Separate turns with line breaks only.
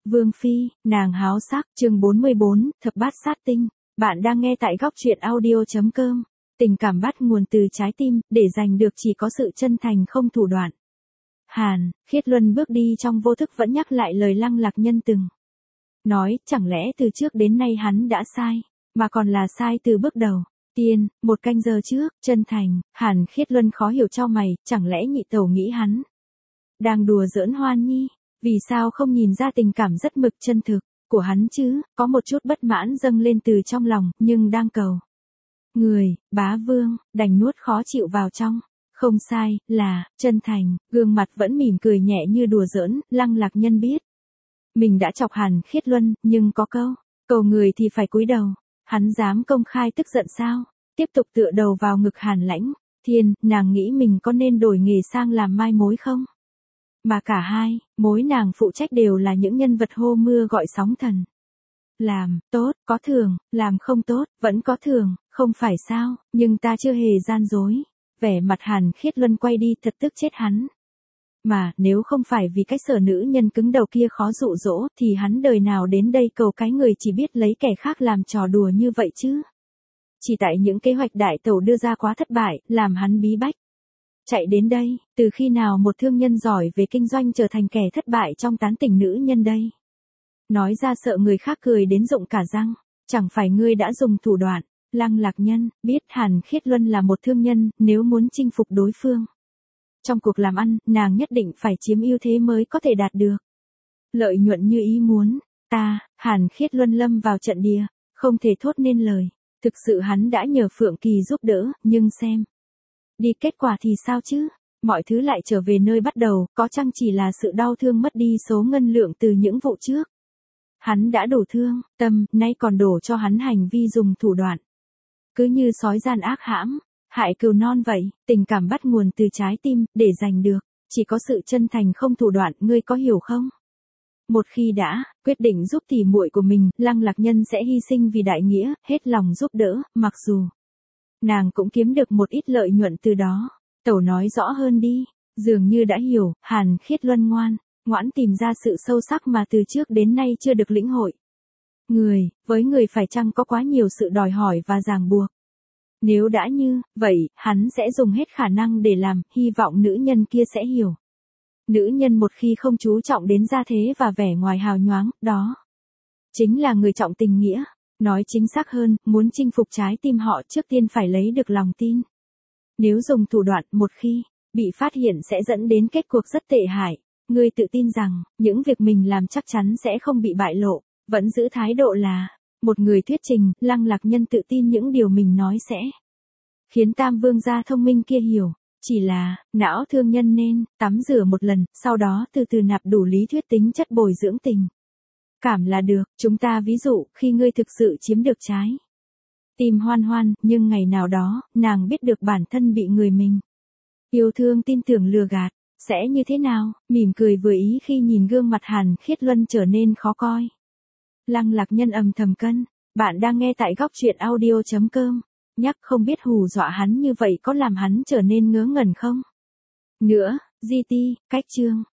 Vương Phi, nàng háo sắc, chương 44, thập bát sát tinh. Bạn đang nghe tại góc truyện audio.com. Tình cảm bắt nguồn từ trái tim, để giành được chỉ có sự chân thành không thủ đoạn. Hàn Khiết Luân bước đi trong vô thức vẫn nhắc lại lời Lăng Lạc Nhân từng nói, chẳng lẽ từ trước đến nay hắn đã sai, mà còn là sai từ bước đầu. Tiên, 1 canh giờ trước, chân thành. Hàn Khiết Luân khó hiểu chau mày, chẳng lẽ nhị tẩu nghĩ hắn đang đùa giỡn Hoan Nhi, vì sao không nhìn ra tình cảm rất mực chân thực của hắn chứ? Có một chút bất mãn dâng lên từ trong lòng, nhưng đang cầu người, Bá Vương đành nuốt khó chịu vào trong. Không sai, là chân thành. Gương mặt vẫn mỉm cười nhẹ như đùa giỡn. Lăng Lạc Nhân biết mình đã chọc Hàn Khiết Luân, nhưng có cầu người thì phải cúi đầu. Hắn dám công khai tức giận sao? Tiếp tục tựa đầu vào ngực Hàn Lãnh Thiên, nàng nghĩ mình có nên đổi nghề sang làm mai mối không? Mà cả hai mối nàng phụ trách đều là những nhân vật hô mưa gọi sóng thần. Làm tốt, có thưởng, làm không tốt, vẫn có thưởng, không phải sao? Nhưng ta chưa hề gian dối. Vẻ mặt Hàn Khiết Luân quay đi thật tức chết hắn. Mà, nếu không phải vì cách sở nữ nhân cứng đầu kia khó dụ dỗ, thì hắn đời nào đến đây cầu cái người chỉ biết lấy kẻ khác làm trò đùa như vậy chứ? Chỉ tại những kế hoạch đại tẩu đưa ra quá thất bại, làm hắn bí bách chạy đến đây. Từ khi nào một thương nhân giỏi về kinh doanh trở thành kẻ thất bại trong tán tỉnh nữ nhân đây? Nói ra sợ người khác cười đến rụng cả răng. Chẳng phải ngươi đã dùng thủ đoạn? Lăng Lạc Nhân biết Hàn Khiết Luân là một thương nhân, nếu muốn chinh phục đối phương trong cuộc làm ăn, nàng nhất định phải chiếm ưu thế mới có thể đạt được lợi nhuận như ý muốn. Hàn Khiết Luân lâm vào trận địa, không thể thốt nên lời. Thực sự hắn đã nhờ Phượng Kỳ giúp đỡ, nhưng xem đi kết quả thì sao chứ? Mọi thứ lại trở về nơi bắt đầu, có chăng chỉ là sự đau thương mất đi số ngân lượng từ những vụ trước. Hắn đã đủ thương tâm, nay còn đổ cho hắn hành vi dùng thủ đoạn. Cứ như sói gian ác hãm, hại cừu non vậy. Tình cảm bắt nguồn từ trái tim, để giành được chỉ có sự chân thành không thủ đoạn, ngươi có hiểu không? Một khi đã quyết định giúp tỉ muội của mình, Lăng Lạc Nhân sẽ hy sinh vì đại nghĩa, hết lòng giúp đỡ, mặc dù nàng cũng kiếm được một ít lợi nhuận từ đó. Tẩu nói rõ hơn đi. Dường như đã hiểu. Hàn Khiết Luân ngoãn tìm ra sự sâu sắc mà từ trước đến nay chưa được lĩnh hội. Người, với người phải chăng có quá nhiều sự đòi hỏi và ràng buộc? Nếu đã như vậy, hắn sẽ dùng hết khả năng để làm, hy vọng nữ nhân kia sẽ hiểu. Nữ nhân một khi không chú trọng đến gia thế và vẻ ngoài hào nhoáng, đó chính là người trọng tình nghĩa. Nói chính xác hơn, muốn chinh phục trái tim họ trước tiên phải lấy được lòng tin. Nếu dùng thủ đoạn, một khi bị phát hiện sẽ dẫn đến kết cuộc rất tệ hại. Ngươi tự tin rằng, những việc mình làm chắc chắn sẽ không bị bại lộ, vẫn giữ thái độ là một người thuyết trình. Lăng Lạc Nhân tự tin những điều mình nói sẽ khiến Tam Vương gia thông minh kia hiểu. Chỉ là, não thương nhân nên tắm rửa một lần, sau đó từ từ nạp đủ lý thuyết tính chất bồi dưỡng tình cảm là được. Chúng ta ví dụ, khi ngươi thực sự chiếm được trái tim Hoan Hoan, nhưng ngày nào đó, nàng biết được bản thân bị người mình yêu thương tin tưởng lừa gạt, sẽ như thế nào? Mỉm cười vừa ý khi nhìn gương mặt Hàn Khiết Luân trở nên khó coi. Lăng Lạc Nhân âm thầm cân. Bạn đang nghe tại góc truyện audio.com. Nhắc không biết hù dọa hắn như vậy có làm hắn trở nên ngớ ngẩn không? Nữa, GT, cách chương.